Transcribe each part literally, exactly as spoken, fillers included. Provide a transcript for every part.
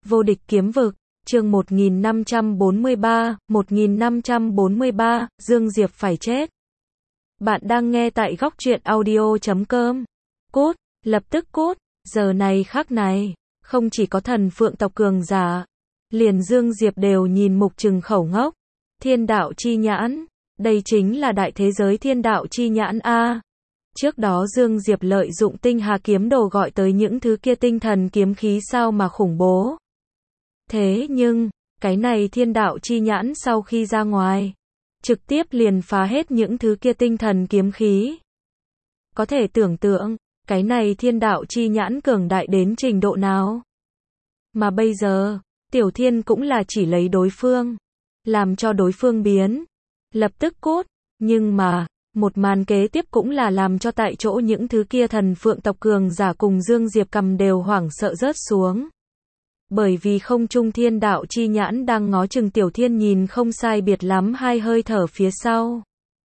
Vô địch kiếm vực, chương một nghìn năm trăm bốn mươi ba, một nghìn năm trăm bốn mươi ba, Dương Diệp phải chết. Bạn đang nghe tại góc truyện audio chấm com. Cút, lập tức cút, giờ này khắc này, không chỉ có thần phượng tộc cường giả, liền Dương Diệp đều nhìn mục trừng khẩu ngốc. Thiên đạo chi nhãn, đây chính là đại thế giới thiên đạo chi nhãn a. Trước đó Dương Diệp lợi dụng tinh hà kiếm đồ gọi tới những thứ kia tinh thần kiếm khí sao mà khủng bố. Thế nhưng, cái này thiên đạo chi nhãn sau khi ra ngoài, trực tiếp liền phá hết những thứ kia tinh thần kiếm khí. Có thể tưởng tượng, cái này thiên đạo chi nhãn cường đại đến trình độ nào. Mà bây giờ, Tiểu Thiên cũng là chỉ lấy đối phương, làm cho đối phương biến, lập tức cốt, nhưng mà, một màn kế tiếp cũng là làm cho tại chỗ những thứ kia thần phượng tộc cường giả cùng Dương Diệp cầm đều hoảng sợ rớt xuống. Bởi vì không trung thiên đạo chi nhãn đang ngó chừng Tiểu Thiên nhìn không sai biệt lắm hai hơi thở phía sau.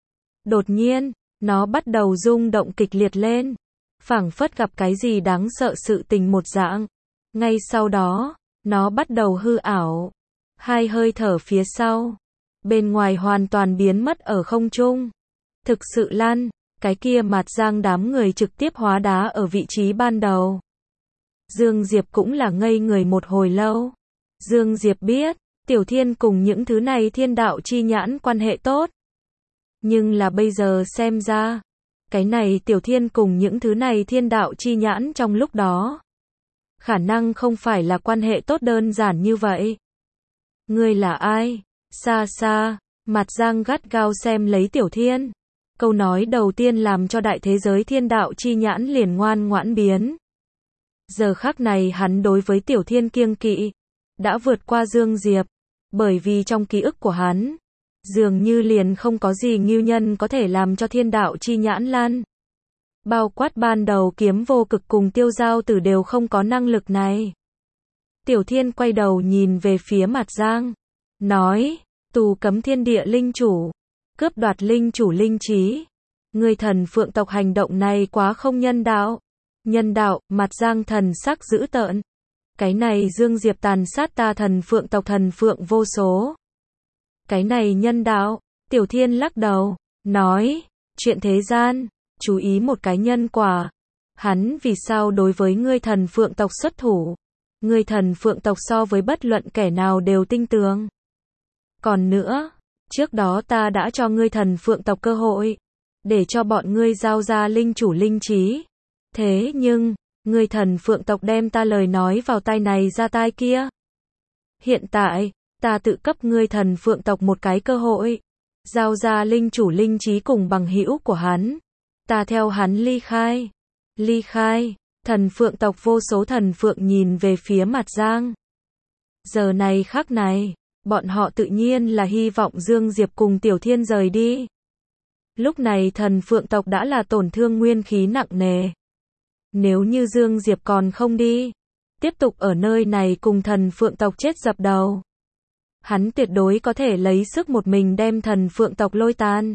Đột nhiên, nó bắt đầu rung động kịch liệt lên, phảng phất gặp cái gì đáng sợ sự tình một dạng. Ngay sau đó, nó bắt đầu hư ảo. Hai hơi thở phía sau, bên ngoài hoàn toàn biến mất ở không trung. Thực sự lăn, cái kia mặt giang đám người trực tiếp hóa đá ở vị trí ban đầu. Dương Diệp cũng là ngây người một hồi lâu. Dương Diệp biết, Tiểu Thiên cùng những thứ này thiên đạo chi nhãn quan hệ tốt. Nhưng là bây giờ xem ra, cái này Tiểu Thiên cùng những thứ này thiên đạo chi nhãn trong lúc đó, khả năng không phải là quan hệ tốt đơn giản như vậy. Ngươi là ai? Xa xa, mặt giang gắt gao xem lấy Tiểu Thiên. Câu nói đầu tiên làm cho đại thế giới thiên đạo chi nhãn liền ngoan ngoãn biến. Giờ khắc này hắn đối với Tiểu Thiên kiêng kỵ, đã vượt qua Dương Diệp, bởi vì trong ký ức của hắn, dường như liền không có gì ngưu nhân có thể làm cho thiên đạo chi nhãn lan. Bao quát ban đầu kiếm vô cực cùng tiêu giao tử đều không có năng lực này. Tiểu Thiên quay đầu nhìn về phía mặt giang, nói, tù cấm thiên địa linh chủ, cướp đoạt linh chủ linh trí. Người thần phượng tộc hành động này quá không nhân đạo. Nhân đạo, mặt giang thần sắc dữ tợn. Cái này Dương Diệp tàn sát ta thần phượng tộc thần phượng vô số. Cái này nhân đạo, Tiểu Thiên lắc đầu, nói, chuyện thế gian, chú ý một cái nhân quả. Hắn vì sao đối với ngươi thần phượng tộc xuất thủ? Ngươi thần phượng tộc so với bất luận kẻ nào đều tinh tường. Còn nữa, trước đó ta đã cho ngươi thần phượng tộc cơ hội, để cho bọn ngươi giao ra linh chủ linh trí. Thế nhưng, ngươi thần phượng tộc đem ta lời nói vào tai này ra tai kia. Hiện tại, ta tự cấp ngươi thần phượng tộc một cái cơ hội, giao ra linh chủ linh trí cùng bằng hữu của hắn. Ta theo hắn ly khai. Ly khai, thần phượng tộc vô số thần phượng nhìn về phía mặt giang. Giờ này khắc này, bọn họ tự nhiên là hy vọng Dương Diệp cùng Tiểu Thiên rời đi. Lúc này thần phượng tộc đã là tổn thương nguyên khí nặng nề. Nếu như Dương Diệp còn không đi, tiếp tục ở nơi này cùng thần phượng tộc chết dập đầu, hắn tuyệt đối có thể lấy sức một mình đem thần phượng tộc lôi tan.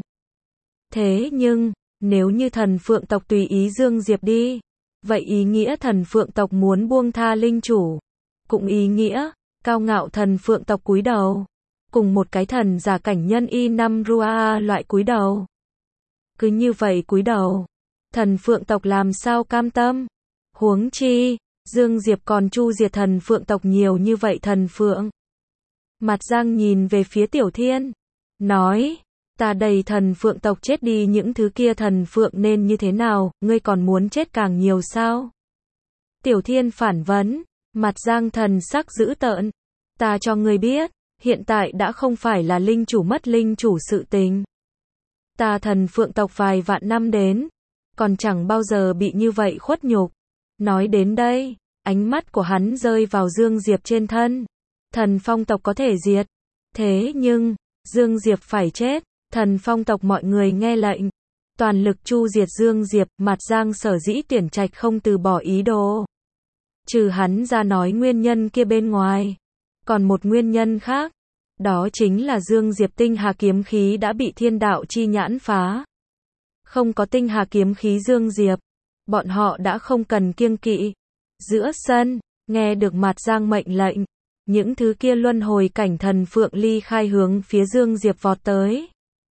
Thế nhưng, nếu như thần phượng tộc tùy ý Dương Diệp đi, vậy ý nghĩa thần phượng tộc muốn buông tha linh chủ, cũng ý nghĩa cao ngạo thần phượng tộc cúi đầu, cùng một cái thần giả cảnh nhân y năm Rua loại cúi đầu. Cứ như vậy cúi đầu, thần phượng tộc làm sao cam tâm? Huống chi, Dương Diệp còn chu diệt thần phượng tộc nhiều như vậy thần phượng. Mặt giang nhìn về phía Tiểu Thiên, nói, ta đầy thần phượng tộc chết đi những thứ kia thần phượng nên như thế nào, ngươi còn muốn chết càng nhiều sao? Tiểu Thiên phản vấn, mặt giang thần sắc dữ tợn, ta cho ngươi biết, hiện tại đã không phải là linh chủ mất linh chủ sự tình. Ta thần phượng tộc vài vạn năm đến, còn chẳng bao giờ bị như vậy khuất nhục. Nói đến đây, ánh mắt của hắn rơi vào Dương Diệp trên thân. Thần phong tộc có thể diệt, thế nhưng, Dương Diệp phải chết. Thần phong tộc mọi người nghe lệnh, toàn lực chu diệt Dương Diệp. Mặt giang sở dĩ tuyển trạch không từ bỏ ý đồ, trừ hắn ra nói nguyên nhân kia bên ngoài, còn một nguyên nhân khác, đó chính là Dương Diệp tinh hà kiếm khí đã bị thiên đạo chi nhãn phá. Không có tinh hà kiếm khí Dương Diệp, bọn họ đã không cần kiêng kỵ. Giữa sân, Nghe được Mạt Giang mệnh lệnh, những thứ kia luân hồi cảnh thần phượng ly khai hướng phía Dương Diệp vọt tới.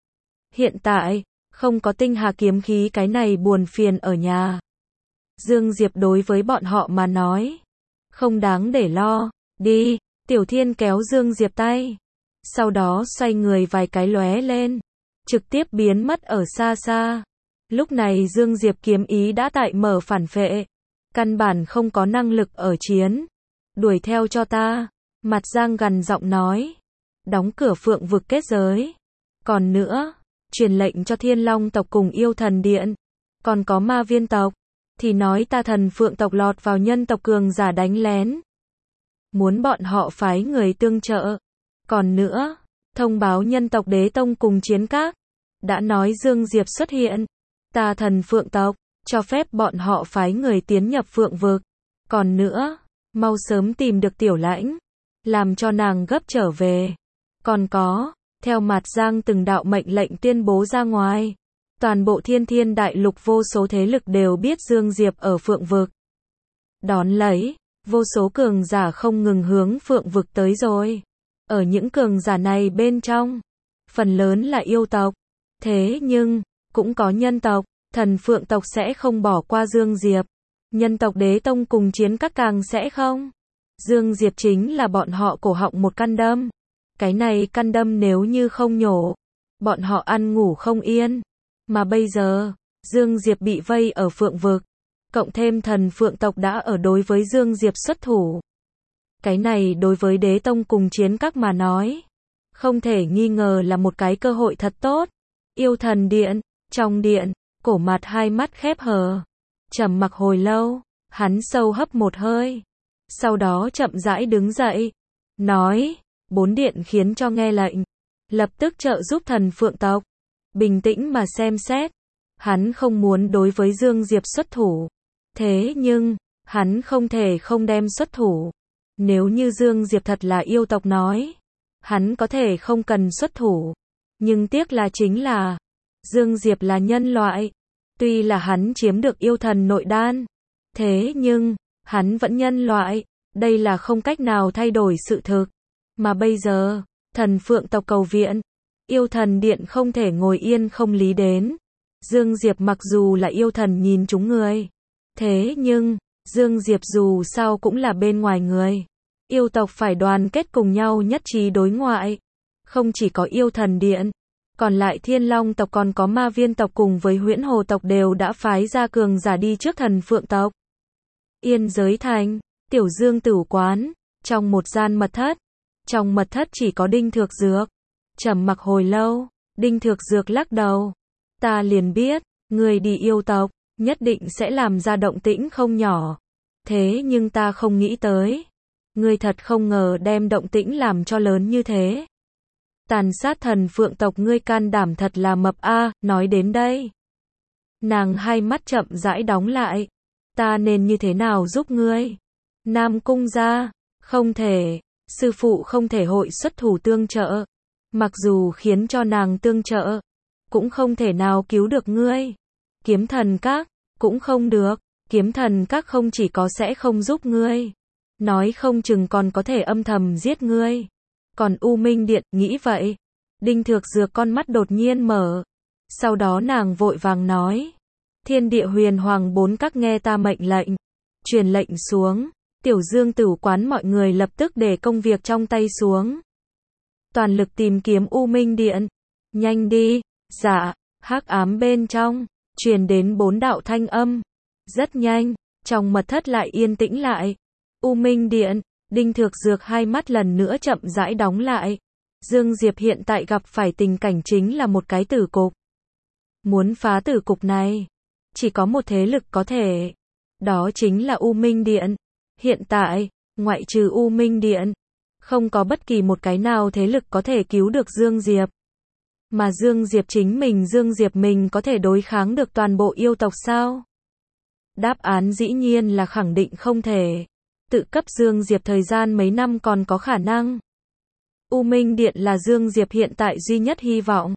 Hiện tại, không có tinh hà kiếm khí cái này buồn phiền ở nhà. Dương Diệp đối với bọn họ mà nói, không đáng để lo, đi, Tiểu Thiên kéo Dương Diệp tay. Sau đó xoay người vài cái lóe lên, trực tiếp biến mất ở xa xa. Lúc này Dương Diệp kiếm ý đã tại mở phản phệ, căn bản không có năng lực ở chiến. Đuổi theo cho ta, Mạt Giang gằn giọng nói. Đóng cửa phượng vực kết giới. Còn nữa, truyền lệnh cho Thiên Long tộc cùng Yêu Thần Điện, còn có Ma Viên tộc, thì nói ta Thần Phượng tộc lọt vào nhân tộc cường giả đánh lén. Muốn bọn họ phái người tương trợ. Còn nữa, thông báo nhân tộc Đế Tông cùng Chiến Các, đã nói Dương Diệp xuất hiện. Ta Thần Phượng tộc, cho phép bọn họ phái người tiến nhập Phượng vực. Còn nữa, mau sớm tìm được Tiểu Lãnh, làm cho nàng gấp trở về. Còn có, theo Mạt Giang từng đạo mệnh lệnh tuyên bố ra ngoài, toàn bộ Thiên Thiên đại lục vô số thế lực đều biết Dương Diệp ở Phượng vực. Đón lấy, vô số cường giả không ngừng hướng Phượng vực tới rồi. Ở những cường giả này bên trong, phần lớn là yêu tộc. Thế nhưng, cũng có nhân tộc, Thần Phượng tộc sẽ không bỏ qua Dương Diệp. Nhân tộc Đế Tông cùng Chiến Các càng sẽ không. Dương Diệp chính là bọn họ cổ họng một căn đâm. Cái này căn đâm nếu như không nhổ, bọn họ ăn ngủ không yên. Mà bây giờ, Dương Diệp bị vây ở Phượng vực, cộng thêm Thần Phượng tộc đã ở đối với Dương Diệp xuất thủ. Cái này đối với Đế Tông cùng Chiến Các mà nói, không thể nghi ngờ là một cái cơ hội thật tốt. Yêu Thần Điện, trong điện, Cổ Mạt hai mắt khép hờ, trầm mặc hồi lâu, hắn sâu hấp một hơi, sau đó chậm rãi đứng dậy, nói, bốn điện khiến cho nghe lệnh, lập tức trợ giúp Thần Phượng tộc, bình tĩnh mà xem xét. Hắn không muốn đối với Dương Diệp xuất thủ, thế nhưng, hắn không thể không đem xuất thủ. Nếu như Dương Diệp thật là yêu tộc nói, hắn có thể không cần xuất thủ. Nhưng tiếc là chính là, Dương Diệp là nhân loại. Tuy là hắn chiếm được yêu thần nội đan, thế nhưng, hắn vẫn nhân loại. Đây là không cách nào thay đổi sự thực. Mà bây giờ, Thần Phượng tộc cầu viện, Yêu Thần Điện không thể ngồi yên không lý đến. Dương Diệp mặc dù là yêu thần nhìn chúng người, thế nhưng, Dương Diệp dù sao cũng là bên ngoài người. Yêu tộc phải đoàn kết cùng nhau nhất trí đối ngoại. Không chỉ có Yêu Thần Điện, còn lại Thiên Long tộc còn có Ma Viên tộc cùng với Huyễn Hồ tộc đều đã phái ra cường giả đi trước Thần Phượng tộc. Yên Giới Thành, Tiểu Dương Tử quán, trong một gian mật thất. Trong mật thất chỉ có Đinh Thược Dược. Trầm mặc hồi lâu, Đinh Thược Dược lắc đầu. Ta liền biết, người đi yêu tộc, nhất định sẽ làm ra động tĩnh không nhỏ. Thế nhưng ta không nghĩ tới. Ngươi thật không ngờ đem động tĩnh làm cho lớn như thế. Tàn sát Thần Phượng tộc ngươi can đảm thật là mập a. Nói đến đây, nàng hai mắt chậm rãi đóng lại. Ta nên như thế nào giúp ngươi? Nam Cung gia, không thể, sư phụ không thể hội xuất thủ tương trợ. Mặc dù khiến cho nàng tương trợ, cũng không thể nào cứu được ngươi. Kiếm Thần Các, cũng không được. Kiếm Thần Các không chỉ có sẽ không giúp ngươi, nói không chừng còn có thể âm thầm giết ngươi. Còn U Minh Điện, nghĩ vậy. Đinh Thược Dược con mắt đột nhiên mở. Sau đó nàng vội vàng nói. Thiên Địa Huyền Hoàng bốn các nghe ta mệnh lệnh. Truyền lệnh xuống. Tiểu Dương Tử quán mọi người lập tức để công việc trong tay xuống. Toàn lực tìm kiếm U Minh Điện. Nhanh đi. Dạ. Hắc ám bên trong, truyền đến bốn đạo thanh âm. Rất nhanh, trong mật thất lại yên tĩnh lại. U Minh Điện, Đinh Thược Dược hai mắt lần nữa chậm rãi đóng lại. Dương Diệp hiện tại gặp phải tình cảnh chính là một cái tử cục. Muốn phá tử cục này, chỉ có một thế lực có thể. Đó chính là U Minh Điện. Hiện tại, ngoại trừ U Minh Điện, không có bất kỳ một cái nào thế lực có thể cứu được Dương Diệp. Mà Dương Diệp chính mình Dương Diệp mình có thể đối kháng được toàn bộ yêu tộc sao? Đáp án dĩ nhiên là khẳng định không thể. Tự cấp Dương Diệp thời gian mấy năm còn có khả năng. U Minh Điện là Dương Diệp hiện tại duy nhất hy vọng.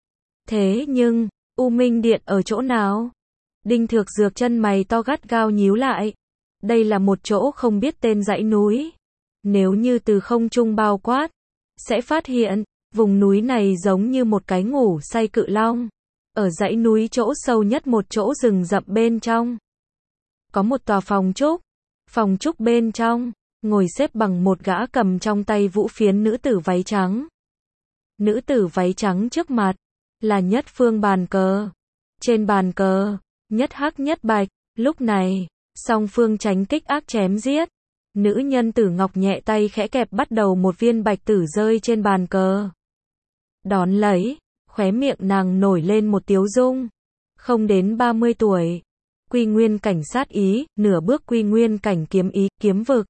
Thế nhưng, U Minh Điện ở chỗ nào? Đinh Thược Dược chân mày to gắt gao nhíu lại. Đây là một chỗ không biết tên dãy núi. Nếu như từ không trung bao quát, sẽ phát hiện, vùng núi này giống như một cái ngủ say cự long. Ở dãy núi chỗ sâu nhất một chỗ rừng rậm bên trong. Có một tòa phòng trúc. Phòng trúc bên trong, ngồi xếp bằng một gã cầm trong tay vũ phiến nữ tử váy trắng. Nữ tử váy trắng trước mặt, là nhất phương bàn cờ. Trên bàn cờ, nhất hắc nhất bạch, lúc này, song phương tránh kích ác chém giết. Nữ nhân tử ngọc nhẹ tay khẽ kẹp bắt đầu một viên bạch tử rơi trên bàn cờ. Đón lấy, khóe miệng nàng nổi lên một tiếu dung. Không đến ba mươi tuổi. Quy nguyên cảnh sát ý, nửa bước quy nguyên cảnh kiếm ý, kiếm vực.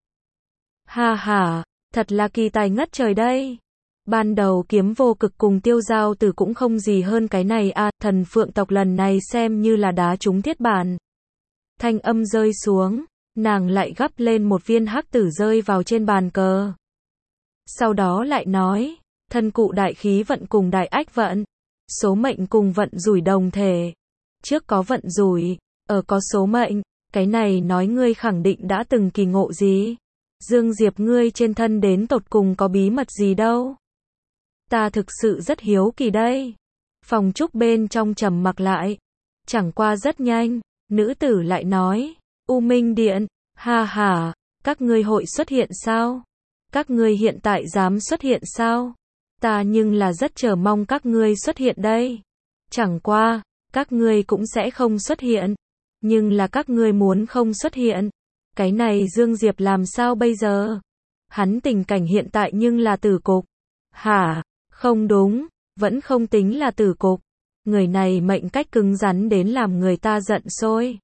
Ha ha, thật là kỳ tài ngất trời đây. Ban đầu kiếm vô cực cùng tiêu giao tử cũng không gì hơn cái này à, thần phượng tộc lần này xem như là đá trúng thiết bản. Thanh âm rơi xuống, nàng lại gắp lên một viên hắc tử rơi vào trên bàn cờ. Sau đó lại nói, thân cụ đại khí vận cùng đại ách vận, số mệnh cùng vận rủi đồng thể. Trước có vận rủi, ở có số mệnh, cái này nói ngươi khẳng định đã từng kỳ ngộ gì. Dương Diệp ngươi trên thân đến tột cùng có bí mật gì đâu. Ta thực sự rất hiếu kỳ đây. Phòng trúc bên trong trầm mặc lại. Chẳng qua rất nhanh, nữ tử lại nói, U Minh Điện, ha ha, các ngươi hội xuất hiện sao? Các ngươi hiện tại dám xuất hiện sao? Ta nhưng là rất chờ mong các ngươi xuất hiện đây. Chẳng qua, các ngươi cũng sẽ không xuất hiện. Nhưng là các ngươi muốn không xuất hiện. Cái này Dương Diệp làm sao bây giờ? Hắn tình cảnh hiện tại nhưng là tử cục. Hả? Không đúng, vẫn không tính là tử cục. Người này mệnh cách cứng rắn đến làm người ta giận sôi.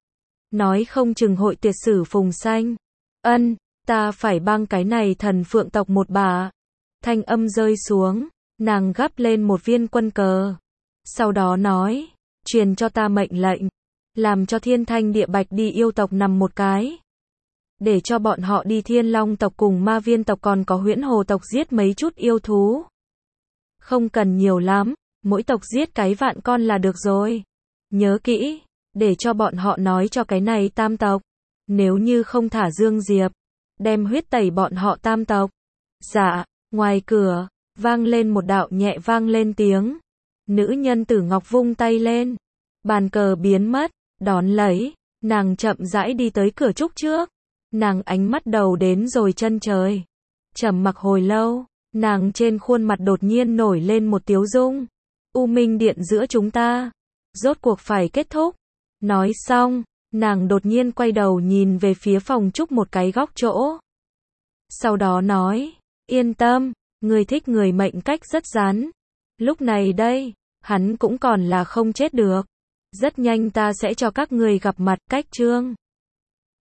Nói không chừng hội tuyệt sử phùng sanh. Ân, ta phải băng cái này thần phượng tộc một bà. Thanh âm rơi xuống, nàng gắp lên một viên quân cờ. Sau đó nói, truyền cho ta mệnh lệnh, làm cho thiên thanh địa bạch đi yêu tộc nằm một cái. Để cho bọn họ đi thiên long tộc cùng ma viên tộc còn có huyễn hồ tộc giết mấy chút yêu thú. Không cần nhiều lắm, mỗi tộc giết cái vạn con là được rồi. Nhớ kỹ, để cho bọn họ nói cho cái này tam tộc. Nếu như không thả Dương Diệp, đem huyết tẩy bọn họ tam tộc. Dạ, ngoài cửa, vang lên một đạo nhẹ vang lên tiếng. Nữ nhân tử ngọc vung tay lên. Bàn cờ biến mất, đón lấy, nàng chậm rãi đi tới cửa trúc trước. Nàng ánh mắt đầu đến rồi chân trời. Trầm mặc hồi lâu, nàng trên khuôn mặt đột nhiên nổi lên một tiếu dung. U Minh Điện giữa chúng ta, rốt cuộc phải kết thúc. Nói xong, nàng đột nhiên quay đầu nhìn về phía phòng trúc một cái góc chỗ. Sau đó nói, yên tâm, người thích người mệnh cách rất rắn. Lúc này đây, hắn cũng còn là không chết được. Rất nhanh ta sẽ cho các người gặp mặt cách chương.